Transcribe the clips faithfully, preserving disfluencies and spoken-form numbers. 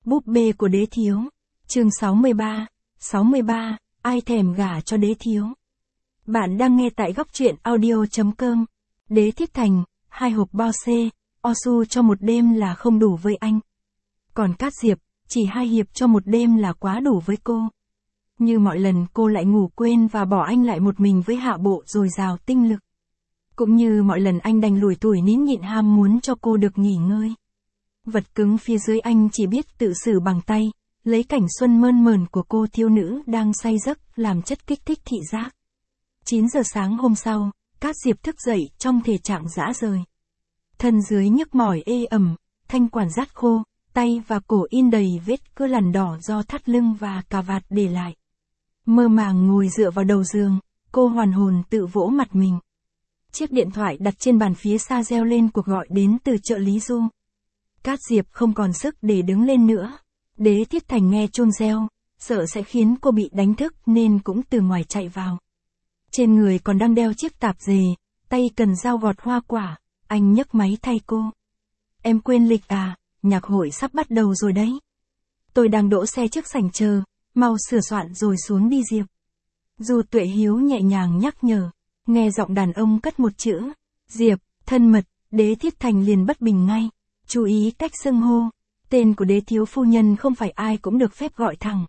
Búp bê của đế thiếu. Chương sáu mươi ba. sáu mươi ba, ai thèm gả cho đế thiếu. Bạn đang nghe tại góc truyện audio chấm com. Đế Thiết Thành, hai hộp bao xê, Osu cho một đêm là không đủ với anh. Còn Cát Diệp, chỉ hai hiệp cho một đêm là quá đủ với cô. Như mọi lần cô lại ngủ quên và bỏ anh lại một mình với hạ bộ dồi dào tinh lực. Cũng như mọi lần anh đành lủi thủi nín nhịn ham muốn cho cô được nghỉ ngơi. Vật cứng phía dưới anh chỉ biết tự xử bằng tay, lấy cảnh xuân mơn mởn của cô thiếu nữ đang say giấc làm chất kích thích thị giác. chín giờ sáng hôm sau, Cát Diệp thức dậy trong thể trạng rã rời. Thân dưới nhức mỏi ê ẩm, thanh quản rát khô, tay và cổ in đầy vết cưa lằn đỏ do thắt lưng và cà vạt để lại. Mơ màng ngồi dựa vào đầu giường, cô hoàn hồn tự vỗ mặt mình. Chiếc điện thoại đặt trên bàn phía xa reo lên cuộc gọi đến từ trợ lý Du. Cát Diệp không còn sức để đứng lên nữa. Đế Thiết Thành nghe chuông reo, sợ sẽ khiến cô bị đánh thức nên cũng từ ngoài chạy vào. Trên người còn đang đeo chiếc tạp dề, tay cần dao gọt hoa quả, anh nhấc máy thay cô. Em quên lịch à, nhạc hội sắp bắt đầu rồi đấy. Tôi đang đỗ xe trước sảnh chờ, mau sửa soạn rồi xuống đi Diệp. Du Tuệ Hiếu nhẹ nhàng nhắc nhở, nghe giọng đàn ông cất một chữ, Diệp, thân mật, Đế Thiết Thành liền bất bình ngay. Chú ý cách xưng hô, tên của đế thiếu phu nhân không phải ai cũng được phép gọi thẳng.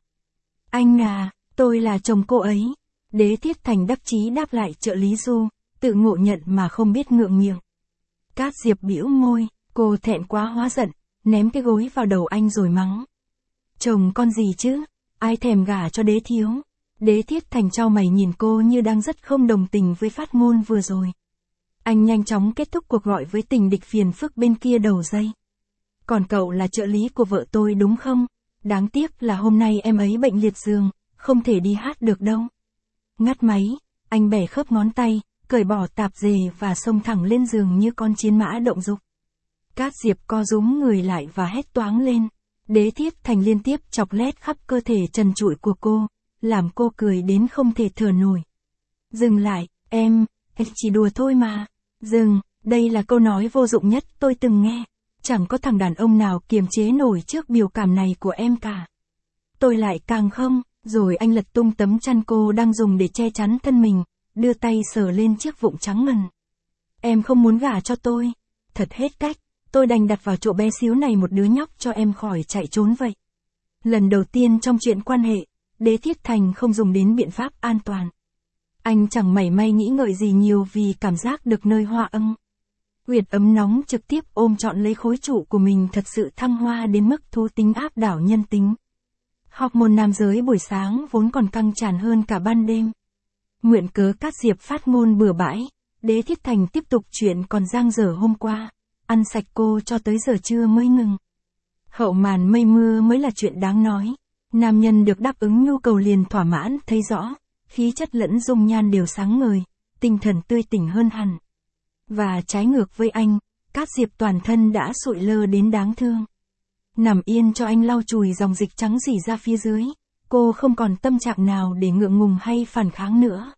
Anh à, tôi là chồng cô ấy. Đế Thiết Thành đắc chí đáp lại trợ lý Du, tự ngộ nhận mà không biết ngượng miệng. Cát Diệp bĩu môi, cô thẹn quá hóa giận, ném cái gối vào đầu anh rồi mắng. Chồng con gì chứ, ai thèm gả cho đế thiếu. Đế Thiết Thành chau mày nhìn cô như đang rất không đồng tình với phát ngôn vừa rồi. Anh nhanh chóng kết thúc cuộc gọi với tình địch phiền phức bên kia đầu dây. Còn cậu là trợ lý của vợ tôi đúng không? Đáng tiếc là hôm nay em ấy bệnh liệt giường, không thể đi hát được đâu. Ngắt máy, anh bẻ khớp ngón tay, cởi bỏ tạp dề và xông thẳng lên giường như con chiến mã động dục. Cát Diệp co rúm người lại và hét toáng lên. Đế Thiết Thành liên tiếp chọc lét khắp cơ thể trần trụi của cô, làm cô cười đến không thể thở nổi. Dừng lại, em, em chỉ đùa thôi mà. Dừng, đây là câu nói vô dụng nhất tôi từng nghe. Chẳng có thằng đàn ông nào kiềm chế nổi trước biểu cảm này của em cả. Tôi lại càng không, rồi anh lật tung tấm chăn cô đang dùng để che chắn thân mình, đưa tay sờ lên chiếc vụng trắng ngần. Em không muốn gả cho tôi. Thật hết cách, tôi đành đặt vào chỗ bé xíu này một đứa nhóc cho em khỏi chạy trốn vậy. Lần đầu tiên trong chuyện quan hệ, Đế Thiết Thành không dùng đến biện pháp an toàn. Anh chẳng mảy may nghĩ ngợi gì nhiều vì cảm giác được nơi hoa âng. Huyệt ấm nóng trực tiếp ôm trọn lấy khối trụ của mình thật sự thăng hoa đến mức thú tính áp đảo nhân tính. Hormone nam giới buổi sáng vốn còn căng tràn hơn cả ban đêm. Nguyện cớ Cát Diệp phát ngôn bừa bãi, Đế Thiết Thành tiếp tục chuyện còn dang dở hôm qua, ăn sạch cô cho tới giờ trưa mới ngừng. Hậu màn mây mưa mới là chuyện đáng nói. Nam nhân được đáp ứng nhu cầu liền thỏa mãn thấy rõ, khí chất lẫn dung nhan đều sáng ngời, tinh thần tươi tỉnh hơn hẳn. Và trái ngược với anh, Cát Diệp toàn thân đã sụi lơ đến đáng thương. Nằm yên cho anh lau chùi dòng dịch trắng rỉ ra phía dưới, cô không còn tâm trạng nào để ngượng ngùng hay phản kháng nữa.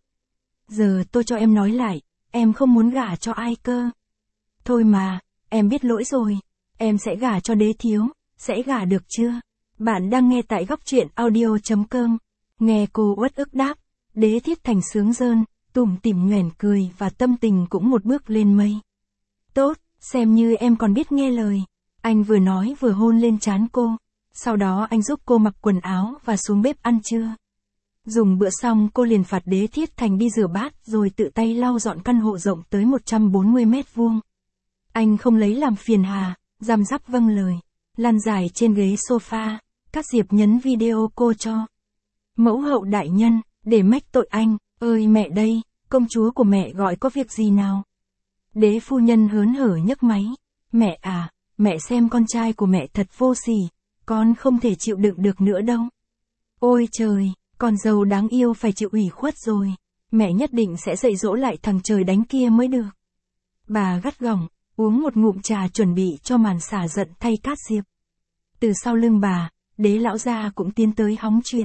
Giờ tôi cho em nói lại, em không muốn gả cho ai cơ. Thôi mà, em biết lỗi rồi, em sẽ gả cho đế thiếu, sẽ gả được chưa? Bạn đang nghe tại góc truyện audio chấm com. Nghe cô uất ức đáp, Đế Thiết Thành sướng rơn, tủm tỉm nhoẻn cười và tâm tình cũng một bước lên mây. Tốt, xem như em còn biết nghe lời. Anh vừa nói vừa hôn lên trán cô. Sau đó anh giúp cô mặc quần áo và xuống bếp ăn trưa. Dùng bữa xong cô liền phạt Đế Thiết Thành đi rửa bát rồi tự tay lau dọn căn hộ rộng tới một trăm bốn mươi mét vuông. Anh không lấy làm phiền hà, răm rắp vâng lời. Lăn dài trên ghế sofa, Cát Diệp nhấn video cô cho. Mẫu hậu đại nhân, để mách tội anh, ơi mẹ đây, công chúa của mẹ gọi có việc gì nào? Đế phu nhân hớn hở nhấc máy. Mẹ à, mẹ xem con trai của mẹ thật vô sỉ, con không thể chịu đựng được nữa đâu. Ôi trời, con dâu đáng yêu phải chịu ủy khuất rồi, mẹ nhất định sẽ dạy dỗ lại thằng trời đánh kia mới được. Bà gắt gỏng, uống một ngụm trà chuẩn bị cho màn xả giận thay Cát Diệp. Từ sau lưng bà, Đế lão gia cũng tiến tới hóng chuyện.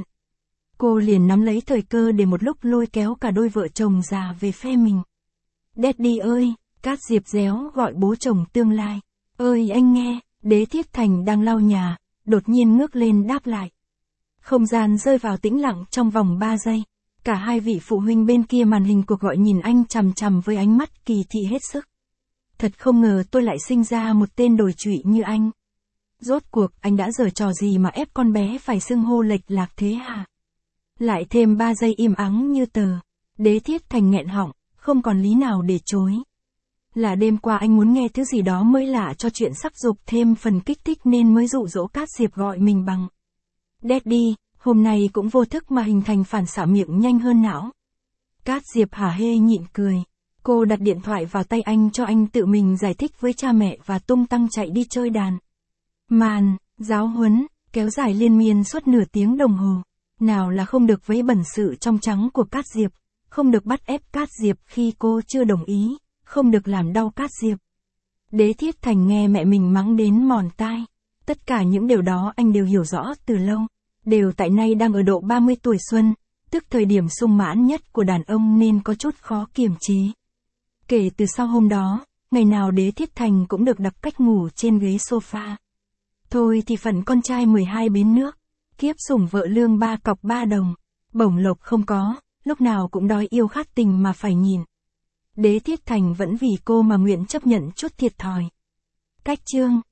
Cô liền nắm lấy thời cơ để một lúc lôi kéo cả đôi vợ chồng già về phe mình. Daddy ơi, Cát Diệp réo gọi bố chồng tương lai. Ơi anh nghe, Đế Thiết Thành đang lau nhà, đột nhiên ngước lên đáp lại. Không gian rơi vào tĩnh lặng trong vòng ba giây. Cả hai vị phụ huynh bên kia màn hình cuộc gọi nhìn anh chằm chằm với ánh mắt kỳ thị hết sức. Thật không ngờ tôi lại sinh ra một tên đồi trụy như anh. Rốt cuộc anh đã giở trò gì mà ép con bé phải xưng hô lệch lạc thế hả? Lại thêm ba giây im ắng như tờ. Đế Thiết Thành nghẹn họng, không còn lý nào để chối. Là đêm qua anh muốn nghe thứ gì đó mới lạ cho chuyện sắc dục thêm phần kích thích nên mới dụ dỗ Cát Diệp gọi mình bằng Daddy, hôm nay cũng vô thức mà hình thành phản xạ miệng nhanh hơn não. Cát Diệp hả hê nhịn cười. Cô đặt điện thoại vào tay anh cho anh tự mình giải thích với cha mẹ và tung tăng chạy đi chơi đàn. Màn, giáo huấn, kéo dài liên miên suốt nửa tiếng đồng hồ. Nào là không được vấy bẩn sự trong trắng của Cát Diệp, không được bắt ép Cát Diệp khi cô chưa đồng ý, không được làm đau Cát Diệp. Đế Thiết Thành nghe mẹ mình mắng đến mòn tai. Tất cả những điều đó anh đều hiểu rõ từ lâu. Đều tại nay đang ở độ ba mươi tuổi xuân, tức thời điểm sung mãn nhất của đàn ông nên có chút khó kiềm chế. Kể từ sau hôm đó, ngày nào Đế Thiết Thành cũng được đặt cách ngủ trên ghế sofa. Thôi thì phận con trai mười hai bến nước, kiếp sủng vợ lương ba cọc ba đồng, bổng lộc không có, lúc nào cũng đói yêu khát tình mà phải nhìn. Đế Thiết Thành vẫn vì cô mà nguyện chấp nhận chút thiệt thòi. Cách chương